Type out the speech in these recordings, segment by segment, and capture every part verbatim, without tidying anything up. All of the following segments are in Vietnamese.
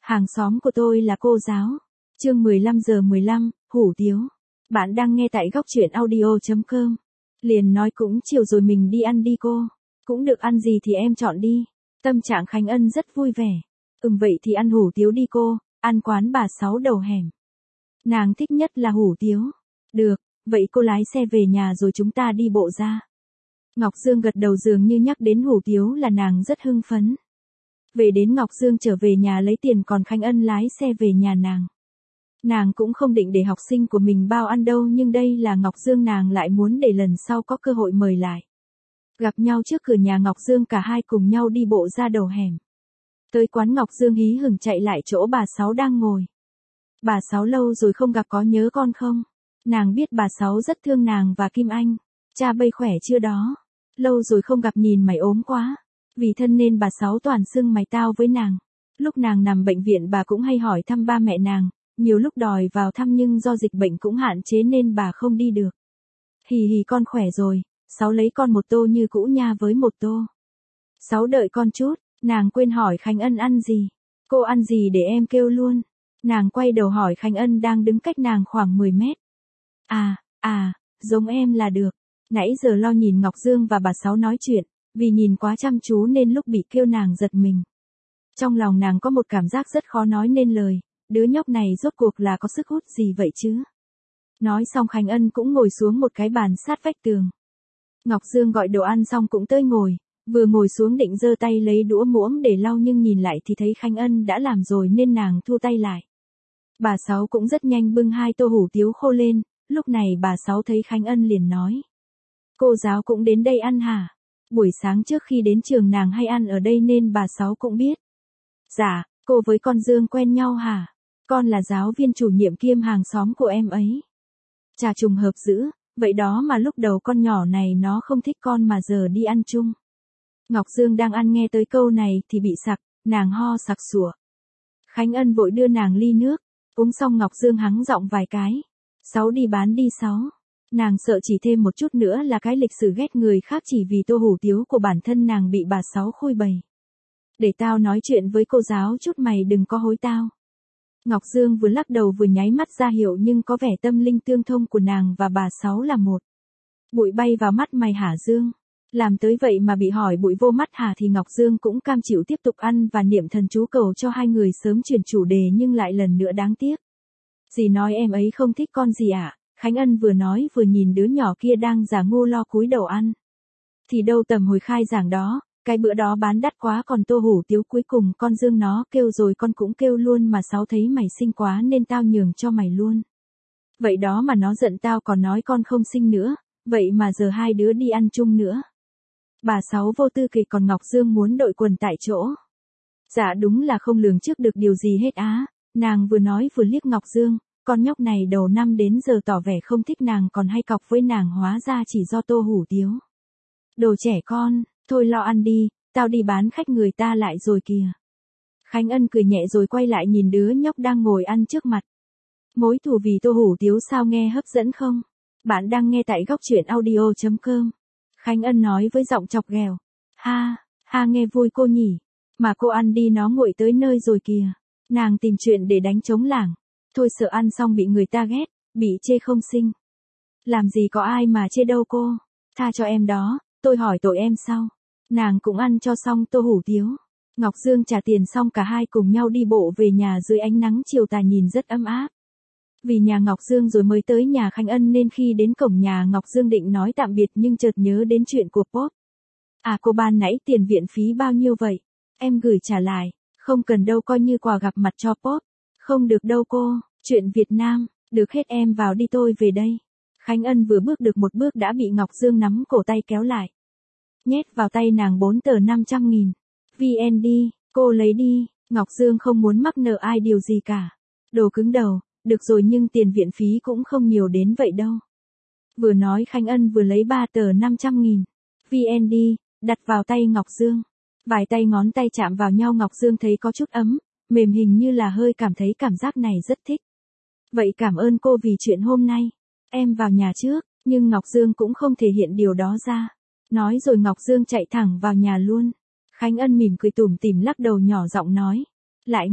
Hàng xóm của tôi là cô giáo. Chương mười lăm giờ mười lăm, hủ tiếu. Bạn đang nghe tại góc truyện audio chấm com. Liền nói cũng chiều rồi mình đi ăn đi cô. Cũng được, ăn gì thì em chọn đi. Tâm trạng Khánh Ân rất vui vẻ. Ừm vậy thì ăn hủ tiếu đi cô, ăn quán bà Sáu đầu hẻm. Nàng thích nhất là hủ tiếu. Được, vậy cô lái xe về nhà rồi chúng ta đi bộ ra. Ngọc Dương gật đầu, dường như nhắc đến hủ tiếu là nàng rất hưng phấn. Về đến Ngọc Dương trở về nhà lấy tiền, còn Khánh Ân lái xe về nhà nàng. Nàng cũng không định để học sinh của mình bao ăn đâu, nhưng đây là Ngọc Dương, nàng lại muốn để lần sau có cơ hội mời lại. Gặp nhau trước cửa nhà Ngọc Dương, cả hai cùng nhau đi bộ ra đầu hẻm. Tới quán, Ngọc Dương hí hửng chạy lại chỗ bà Sáu đang ngồi. Bà Sáu, lâu rồi không gặp, có nhớ con không? Nàng biết bà Sáu rất thương nàng và Kim Anh. Cha bây khỏe chưa đó? Lâu rồi không gặp, nhìn mày ốm quá. Vì thân nên bà Sáu toàn xưng mày tao với nàng. Lúc nàng nằm bệnh viện bà cũng hay hỏi thăm ba mẹ nàng, nhiều lúc đòi vào thăm nhưng do dịch bệnh cũng hạn chế nên bà không đi được. Hì hì, con khỏe rồi, Sáu lấy con một tô như cũ nha, với một tô. Sáu đợi con chút, nàng quên hỏi Khánh Ân ăn gì. Cô ăn gì để em kêu luôn. Nàng quay đầu hỏi Khánh Ân đang đứng cách nàng khoảng mười mét. À, à, giống em là được. Nãy giờ lo nhìn Ngọc Dương và bà Sáu nói chuyện, vì nhìn quá chăm chú nên lúc bị kêu nàng giật mình. Trong lòng nàng có một cảm giác rất khó nói nên lời, đứa nhóc này rốt cuộc là có sức hút gì vậy chứ? Nói xong Khánh Ân cũng ngồi xuống một cái bàn sát vách tường. Ngọc Dương gọi đồ ăn xong cũng tới ngồi, vừa ngồi xuống định giơ tay lấy đũa muỗng để lau nhưng nhìn lại thì thấy Khánh Ân đã làm rồi nên nàng thu tay lại. Bà Sáu cũng rất nhanh bưng hai tô hủ tiếu khô lên, lúc này bà Sáu thấy Khánh Ân liền nói. Cô giáo cũng đến đây ăn hả? Buổi sáng trước khi đến trường nàng hay ăn ở đây nên bà Sáu cũng biết. Dạ, cô với con Dương quen nhau hả? Con là giáo viên chủ nhiệm kiêm hàng xóm của em ấy. Chà, trùng hợp dữ, vậy đó mà lúc đầu con nhỏ này nó không thích con mà giờ đi ăn chung. Ngọc Dương đang ăn nghe tới câu này thì bị sặc, nàng ho sặc sủa. Khánh Ân vội đưa nàng ly nước, uống xong Ngọc Dương hắng giọng vài cái. Sáu đi bán đi Sáu. Nàng sợ chỉ thêm một chút nữa là cái lịch sử ghét người khác chỉ vì tô hủ tiếu của bản thân nàng bị bà Sáu khui bày. Để tao nói chuyện với cô giáo chút, mày đừng có hối tao. Ngọc Dương vừa lắc đầu vừa nháy mắt ra hiệu nhưng có vẻ tâm linh tương thông của nàng và bà Sáu là một. Bụi bay vào mắt mày hả Dương? Làm tới vậy mà bị hỏi bụi vô mắt hả thì Ngọc Dương cũng cam chịu tiếp tục ăn và niệm thần chú cầu cho hai người sớm chuyển chủ đề, nhưng lại lần nữa đáng tiếc. Dì nói em ấy không thích con gì ạ? À? Khánh Ân vừa nói vừa nhìn đứa nhỏ kia đang giả ngu lo cúi đầu ăn. Thì đâu, tầm hồi khai giảng đó, cái bữa đó bán đắt quá, còn tô hủ tiếu cuối cùng con Dương nó kêu rồi con cũng kêu luôn mà Sáu thấy mày xinh quá nên tao nhường cho mày luôn. Vậy đó mà nó giận tao còn nói con không xinh nữa, vậy mà giờ hai đứa đi ăn chung nữa. Bà Sáu vô tư kịch, còn Ngọc Dương muốn đội quần tại chỗ. Dạ đúng là không lường trước được điều gì hết á. Nàng vừa nói vừa liếc Ngọc Dương, con nhóc này đầu năm đến giờ tỏ vẻ không thích nàng còn hay cọc với nàng, hóa ra chỉ do tô hủ tiếu. Đồ trẻ con, thôi lo ăn đi, tao đi bán khách người ta lại rồi kìa. Khánh Ân cười nhẹ rồi quay lại nhìn đứa nhóc đang ngồi ăn trước mặt. Mối thù vì tô hủ tiếu sao nghe hấp dẫn không? Bạn đang nghe tại góc truyện audio chấm com. Khánh Ân nói với giọng chọc ghẹo. Ha, ha, nghe vui cô nhỉ. Mà cô ăn đi, nó nguội tới nơi rồi kìa. Nàng tìm chuyện để đánh trống lảng. Thôi sợ ăn xong bị người ta ghét, bị chê không xinh. Làm gì có ai mà chê đâu cô. Tha cho em đó, tôi hỏi tội em sau. Nàng cũng ăn cho xong tô hủ tiếu. Ngọc Dương trả tiền xong cả hai cùng nhau đi bộ về nhà dưới ánh nắng chiều tà nhìn rất ấm áp. Vì nhà Ngọc Dương rồi mới tới nhà Khánh Ân nên khi đến cổng nhà Ngọc Dương định nói tạm biệt nhưng chợt nhớ đến chuyện của Pop. À, cô ban nãy tiền viện phí bao nhiêu vậy? Em gửi trả lại. Không cần đâu, coi như quà gặp mặt cho Pop. Không được đâu cô, chuyện Việt Nam, được hết, em vào đi tôi về đây. Khánh Ân vừa bước được một bước đã bị Ngọc Dương nắm cổ tay kéo lại. Nhét vào tay nàng bốn tờ năm trăm nghìn. vê en đi, cô lấy đi. Ngọc Dương không muốn mắc nợ ai điều gì cả. Đồ cứng đầu, được rồi nhưng tiền viện phí cũng không nhiều đến vậy đâu. Vừa nói Khánh Ân vừa lấy ba tờ năm trăm nghìn. vê en đi, đặt vào tay Ngọc Dương. Vài tay ngón tay chạm vào nhau, Ngọc Dương thấy có chút ấm, mềm, hình như là hơi cảm thấy cảm giác này rất thích. Vậy cảm ơn cô vì chuyện hôm nay. Em vào nhà trước, nhưng Ngọc Dương cũng không thể hiện điều đó ra. Nói rồi Ngọc Dương chạy thẳng vào nhà luôn. Khánh Ân mỉm cười tủm tỉm lắc đầu nhỏ giọng nói. Lại ngại,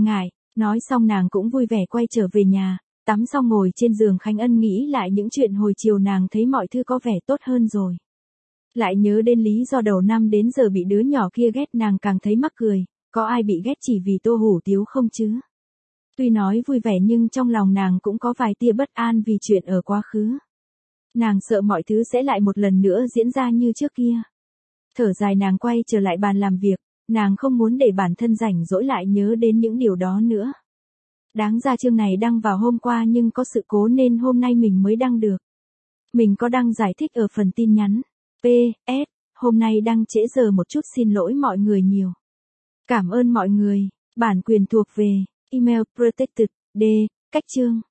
Nói xong nàng cũng vui vẻ quay trở về nhà, tắm xong ngồi trên giường Khánh Ân nghĩ lại những chuyện hồi chiều nàng thấy mọi thứ có vẻ tốt hơn rồi. Lại nhớ đến lý do đầu năm đến giờ bị đứa nhỏ kia ghét nàng càng thấy mắc cười, có ai bị ghét chỉ vì Tô Hủ Tiếu không chứ? Tuy nói vui vẻ nhưng trong lòng nàng cũng có vài tia bất an vì chuyện ở quá khứ. Nàng sợ mọi thứ sẽ lại một lần nữa diễn ra như trước kia. Thở dài nàng quay trở lại bàn làm việc, nàng không muốn để bản thân rảnh rỗi lại nhớ đến những điều đó nữa. Đáng ra chương này đăng vào hôm qua nhưng có sự cố nên hôm nay mình mới đăng được. Mình có đăng giải thích ở phần tin nhắn. pê ét, hôm nay đăng trễ giờ một chút xin lỗi mọi người nhiều. Cảm ơn mọi người, bản quyền thuộc về email protected, D, cách chương.